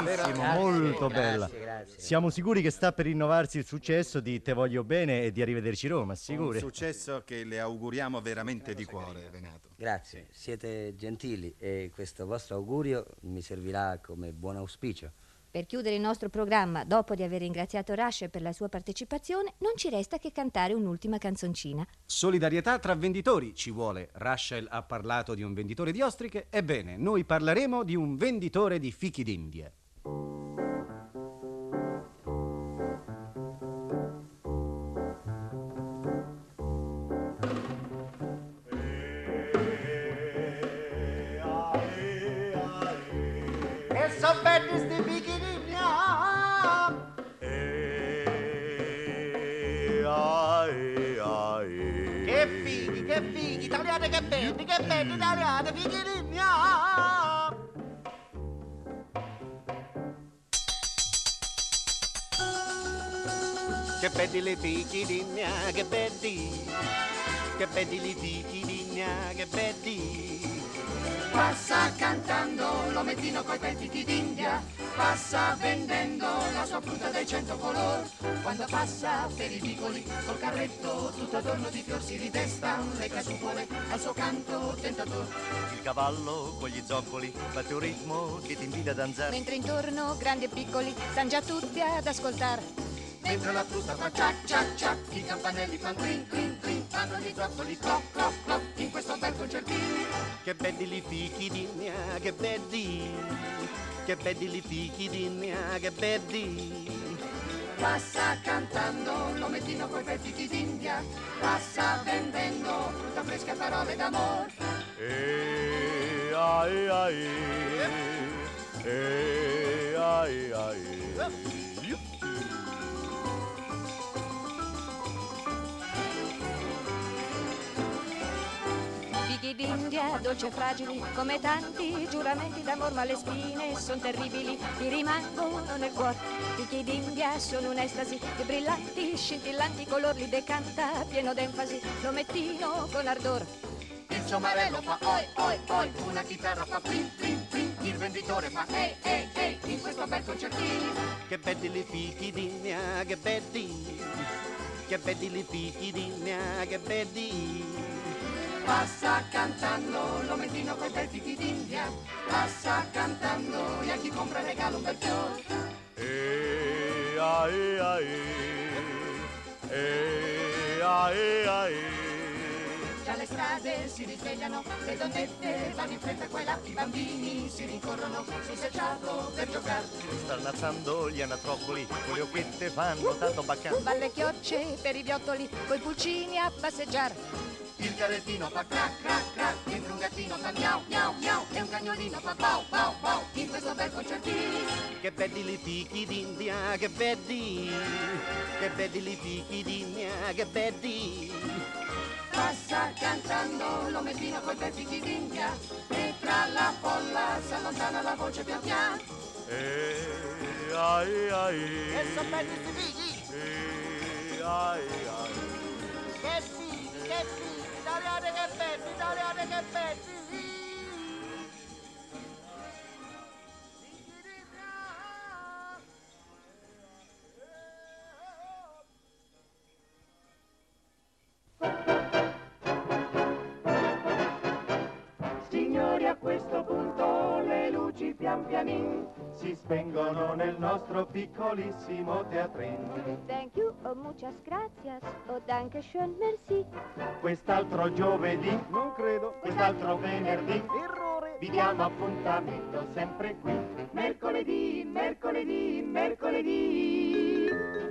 bellissimo, Grazie, molto grazie, bella. grazie. Siamo sicuri che sta per rinnovarsi il successo di Te voglio bene e di Arrivederci Roma, sicuri? Un successo che le auguriamo veramente di cuore, Renato. Grazie, siete gentili e questo vostro augurio mi servirà come buon auspicio. Per chiudere il nostro programma, dopo di aver ringraziato Rachel per la sua partecipazione, non ci resta che cantare un'ultima canzoncina. Solidarietà tra venditori ci vuole. Rachel ha parlato di un venditore di ostriche, ebbene, noi parleremo di un venditore di fichi d'India. E so belli sti bikini mia. Che fighi, che fighi, italiani che belli, che belli italiani, bikini mia. Che belli le fichi di mia, che belli, che belli le fichi di mia, che belli. Passa cantando l'omettino coi pettiti d'India, passa vendendo la sua frutta dai cento color. Quando passa per i vicoli col carretto tutto attorno di fior si ridestan le casupole al suo canto tentator. Il cavallo con gli zoccoli batte un ritmo che ti invita a danzare. Mentre intorno, grandi e piccoli, stan già tutti ad ascoltare. Mentre la frusta fa ciac ciac ciac, i campanelli fan clink clink clink, fanno gli zoccoli cloc cloc cloc, in questo bel concertino. Che belli li fichi di mia, che belli, che belli li fichi di mia, che belli. Passa cantando l'omettino coi pettiti d'India, passa vendendo frutta fresca e parole d'amor. E ai ai, e ai ai. Fichi d'India, dolci e fragili, come tanti giuramenti d'amor, ma le spine son terribili, mi rimangono nel cuore. Fichi d'India sono un'estasi, di brillanti, scintillanti color, li decanta pieno d'enfasi, l'omettino con ardor. Il somarello fa oi oi oi, una chitarra fa plin plin plin, il venditore fa ehi ehi ehi, in questo bel concertino. Che belli li fichi di mia, che belli, che belli li fichi di mia, che belli. Passa cantando l'omettino coi pettiti d'India, passa cantando e a chi compra regalo un bel fior. E ai ai, e ai ai. Già le strade si risvegliano, le donnette vanno in fretta qua e là, i bambini si rincorrono sul selciato per giocare. Stanno alzando gli anatroccoli, con le occhiette fanno tanto baccano. Balle chiocce per i viottoli, coi pulcini a passeggiare. Il carrettino fa crac crac crac, il frungattino fa miau miau miau, e un cagnolino fa bau bau bau, in questo bel concertino. Che belli li fichi d'India, che belli, che belli li fichi d'India, che belli. Passa cantando l'omettino coi pettiti d'India, e tra la folla s'allontana la voce pian pian. E ai ai, E so belli sti fighi. e ai ai. Che fighi, che fighi, italiani che belli, italiani che belli. Signori, a questo punto le luci pian pianin si spengono nel nostro piccolissimo teatrin. Thank you, oh muchas gracias, oh danke schön, merci. Quest'altro giovedì, non credo, quest'altro venerdì, errore, vi diamo appuntamento sempre qui. Mercoledì, mercoledì, mercoledì.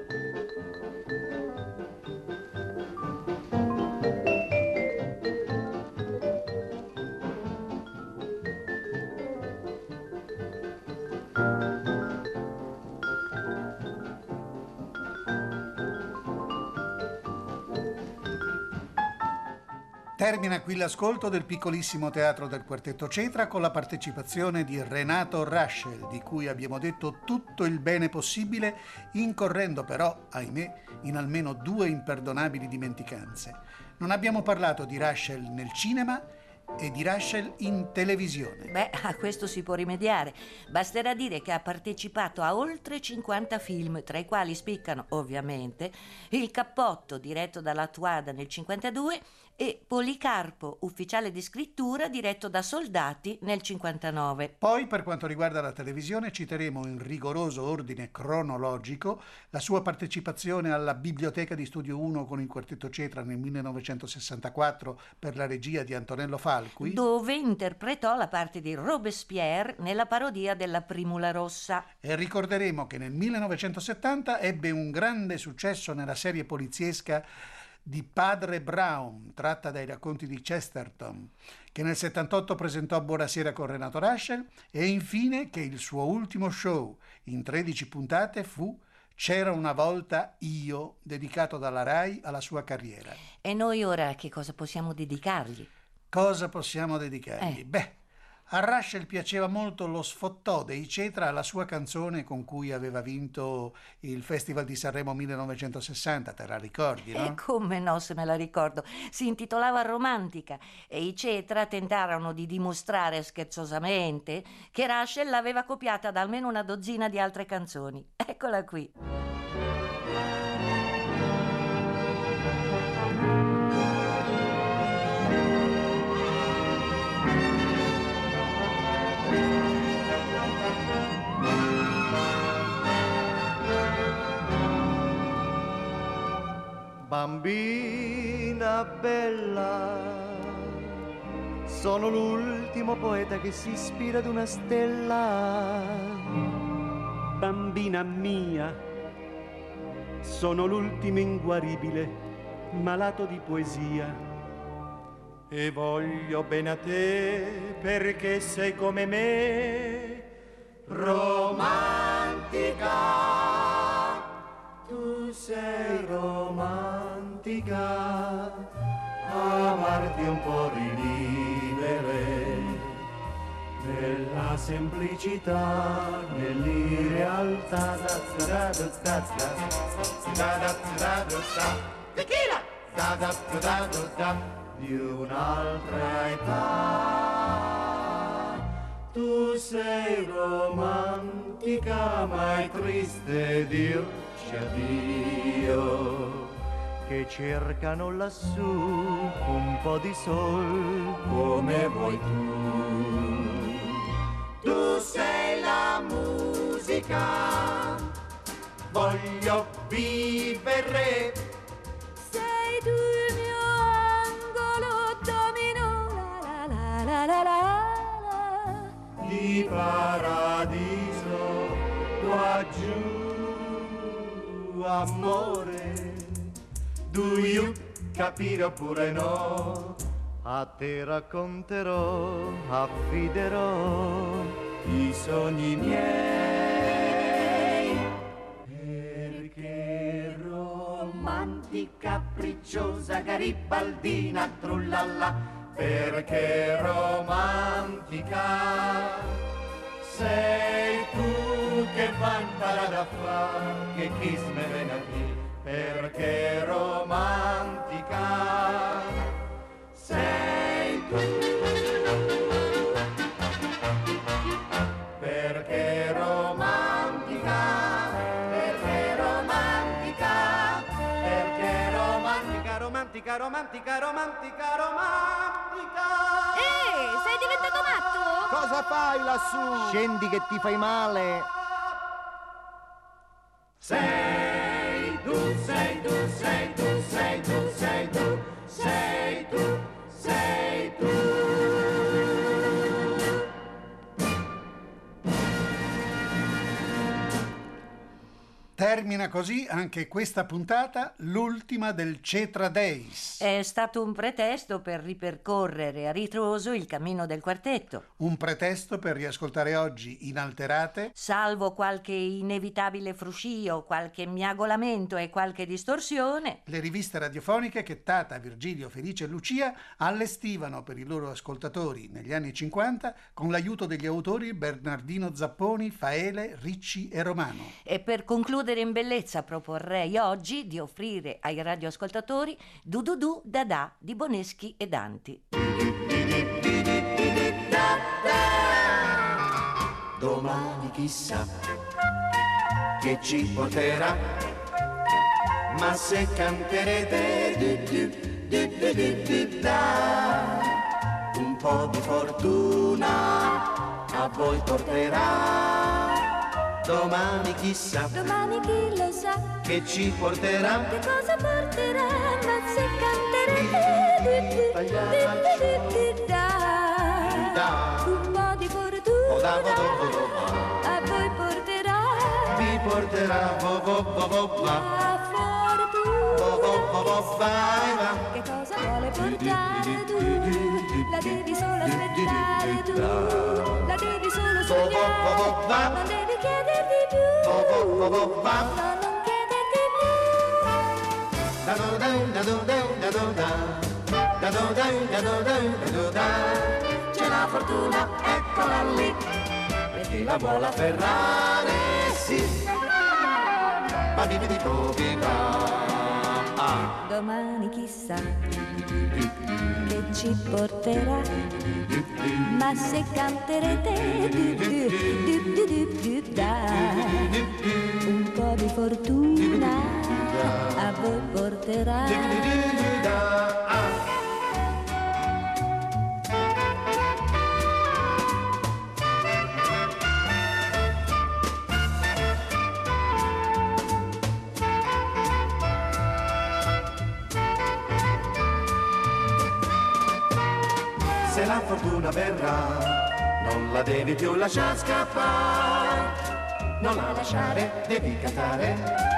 Termina qui l'ascolto del piccolissimo teatro del Quartetto Cetra con la partecipazione di Renato Rachel, di cui abbiamo detto tutto il bene possibile, incorrendo però, ahimè, in almeno due imperdonabili dimenticanze. Non abbiamo parlato di Rachel nel cinema e di Rachel in televisione. Beh, a questo si può rimediare. Basterà dire che ha partecipato a oltre cinquanta film, tra i quali spiccano, ovviamente, Il Cappotto, diretto dalla Tuada nel cinquantadue, e Policarpo, ufficiale di scrittura, diretto da Soldati nel cinquantanove. Poi, per quanto riguarda la televisione, citeremo in rigoroso ordine cronologico la sua partecipazione alla Biblioteca di Studio uno con il Quartetto Cetra nel millenovecentosessantaquattro per la regia di Antonello Falqui, dove interpretò la parte di Robespierre nella parodia della Primula Rossa. E ricorderemo che nel millenovecentosettanta ebbe un grande successo nella serie poliziesca di Padre Brown, tratta dai racconti di Chesterton, che nel settantotto presentò Buonasera con Renato Rachel, e infine che il suo ultimo show in tredici puntate fu C'era una volta io, dedicato dalla Rai alla sua carriera. E noi ora che cosa possiamo dedicargli? Cosa possiamo dedicargli? Eh. Beh, a Rachel piaceva molto lo sfottò dei Cetra alla sua canzone con cui aveva vinto il Festival di Sanremo millenovecentosessanta, te la ricordi, no? E come no, se me la ricordo. Si intitolava Romantica e i Cetra tentarono di dimostrare scherzosamente che Rachel l'aveva copiata da almeno una dozzina di altre canzoni. Eccola qui. Bambina bella, sono l'ultimo poeta che si ispira ad una stella. Bambina mia, sono l'ultimo inguaribile, malato di poesia. E voglio bene a te perché sei come me, romantica. Tu sei romantica, amarti un po' rivivere nella semplicità, nell'irrealtà. Tequila! Di un'altra età. Tu sei romantica, ma è triste dirci addio, che cercano lassù un po' di sol come vuoi tu. Tu sei la musica, voglio vivere. Sei tu il mio angolo domino, la la la la la la, di paradiso qua giù. Amore, do you capire oppure no? A te racconterò, affiderò i sogni miei. Perché romantica, capricciosa, garibaldina, trullalla. Perché romantica sei tu che van parada fa, che chi smerena qui. Perché romantica sei tu. Perché romantica, perché romantica, perché romantica, romantica, romantica, romantica, romantica. Ehi, sei diventato matto? Cosa fai lassù? Scendi che ti fai male. Sei tu, sei tu, sei tu, sei tu, sei tu, sei tu, sei tu. Termina così anche questa puntata, l'ultima del Cetra Days. È stato un pretesto per ripercorrere a ritroso il cammino del quartetto. Un pretesto per riascoltare oggi inalterate, salvo qualche inevitabile fruscio, qualche miagolamento e qualche distorsione, le riviste radiofoniche che Tata, Virgilio, Felice e Lucia allestivano per i loro ascoltatori negli anni cinquanta con l'aiuto degli autori Bernardino Zapponi, Faele, Ricci e Romano. E per concludere in bellezza proporrei oggi di offrire ai radioascoltatori Du Du Du Da Da di Boneschi e Danti. domani chissà che ci porterà, ma se canterete du, du, du, du, du, du, da, un po' di fortuna a voi porterà. Domani chissà, domani chi lo sa, che ci porterà, che cosa porterà, ma se canterete du, du, du, du, du, da, un po' di fortuna a voi porterà, vi porterà vo vo vo vo va, la fortuna, vo vo vo vo vai va. che cosa vuole portare tu, la devi solo aspettare tu, la devi solo sognare, non devi chiederti più, no, non chiederti più. Da do da do da da do da da do da da do da da do da. C'è la fortuna, eccola lì, e chi la vuole afferrare, sì. Ma vivi di pochi va. Domani chissà che ci porterà, ma se canterete du, du, du, du, du, du, da, un po' di fortuna a voi porterà. Se la fortuna verrà, non la devi più lasciar scappare, non la lasciare, devi cantare.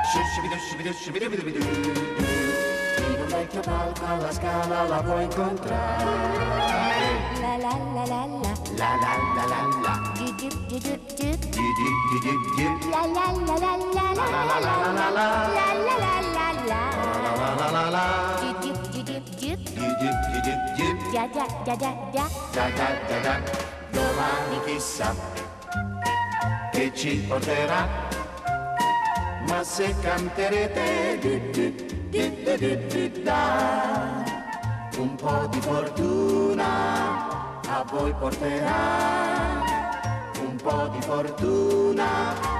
In un vecchio palco alla Scala la puoi incontrare. La la la la la, la la la la la, gi gi gi gi gi, gi gi gi gi, la la la la la la la la la la la, la la la la la, la la la la, gi gi gi gi gi, gi gi gi gi, gia gia gia gia gia, da da da da. Domani chissà che ci porterà, ma se canterete du, du, du, du, du, du, da, un po' di fortuna a voi porterà, un po' di fortuna.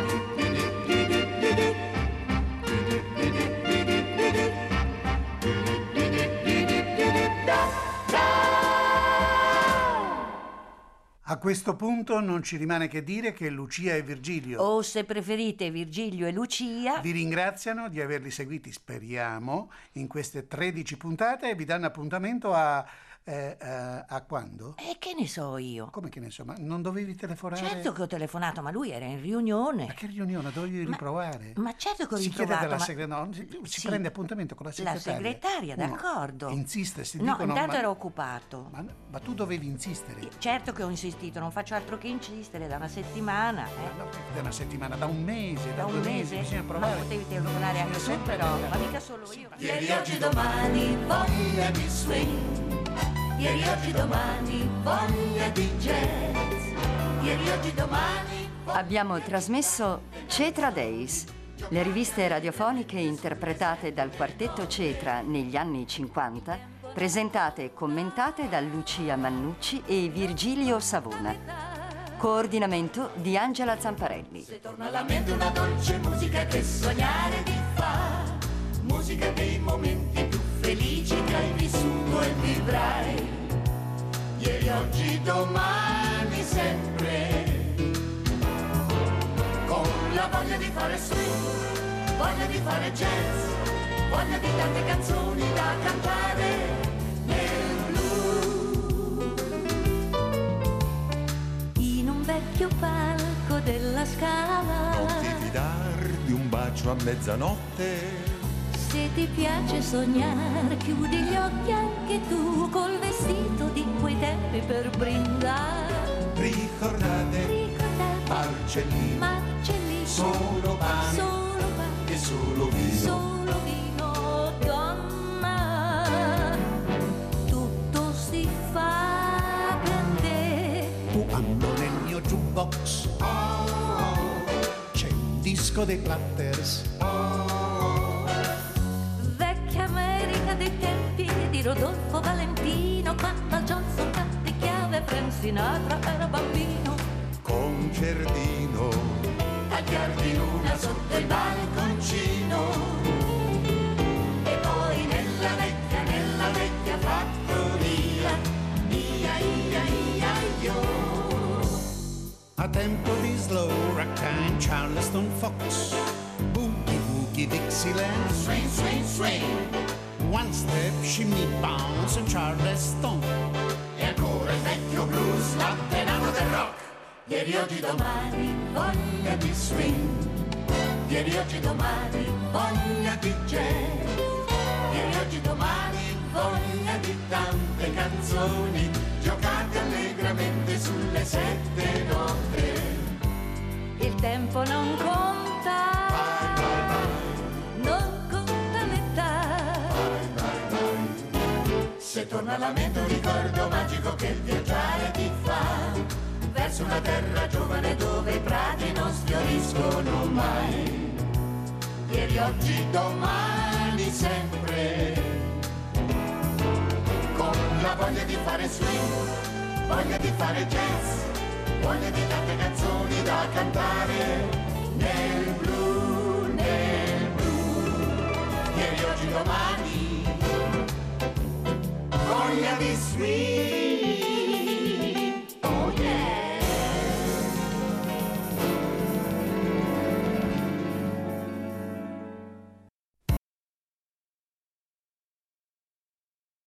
A questo punto non ci rimane che dire che Lucia e Virgilio, o se preferite Virgilio e Lucia, vi ringraziano di averli seguiti, speriamo, in queste tredici puntate e vi danno appuntamento a... Eh, eh, a quando? E che ne so io? Come che ne so? Ma non dovevi telefonare? Certo che ho telefonato, ma lui era in riunione. Ma che riunione? Dovevi ma, riprovare? Ma certo che ho si riprovato. Chiede della ma... segre... no, si, si sì, prende appuntamento con la segretaria. La segretaria, Uno d'accordo. Insiste, si no, dicono... intanto ma... ero occupato. Ma, ma tu dovevi insistere. Certo che ho insistito, non faccio altro che insistere da una settimana. Eh. Ma no, da una settimana, da un mese, da, da due un mesi, mese? bisogna provare. Ma potevi telefonare anche tu, però, ma mica solo io. Ieri, oggi, domani, voglia di swing. Ieri, oggi, domani, voglia di jazz. Ieri, oggi, domani... Abbiamo trasmesso Cetra Days, le riviste radiofoniche interpretate dal quartetto Cetra negli anni cinquanta, presentate e commentate da Lucia Mannucci e Virgilio Savona. Coordinamento di Angela Zamparelli. Se torna alla mente una dolce musica che sognare ti fa, musica dei momenti più felici che hai vissuto e vivrai. Ieri, oggi, domani, sempre, con la voglia di fare swing, voglia di fare jazz, voglia di tante canzoni da cantare nel blu. In un vecchio palco della Scala, non ti fidar di un bacio a mezzanotte. se ti piace sognare, chiudi gli occhi anche tu col vestito di quei tempi per brindare. Ricordate, Ricordate, Marcellino, Marcellino, solo pane, solo pane, e solo vino, solo vino, donna, tutto si fa per te. Quando nel mio jukebox oh, oh, c'è un disco dei Platters, Vecchia America dei tempi di Rodolfo Valentino, quando Johnson canticchiava e Frank Sinatra era bambino. con un giardino, tagliarti luna sotto il balconcino, e poi nella vecchia, nella vecchia fattoria, ia ia ia io. A tempo di slow ragtime, Charleston Fox, boogie woogie Dixieland, swing swing swing, one step shimmy bounce in Charleston, e ancora il vecchio blues, l'antenano del rock. Ieri, oggi, domani, voglia di swing. Ieri, oggi, domani, voglia di jazz. Ieri, oggi, domani, voglia di tante canzoni giocate allegramente sulle sette note. Il tempo non conta, Vai, vai, vai, non conta l'età. vai, vai, vai. Se torna alla mente un ricordo magico che il viaggiare ti fa verso una terra giovane dove i prati non sfioriscono mai. Ieri, oggi, domani, sempre, con la voglia di fare swing, voglia di fare jazz, voglia di tante canzoni da cantare nel blu, nel blu. Ieri, oggi, domani, voglia di swing.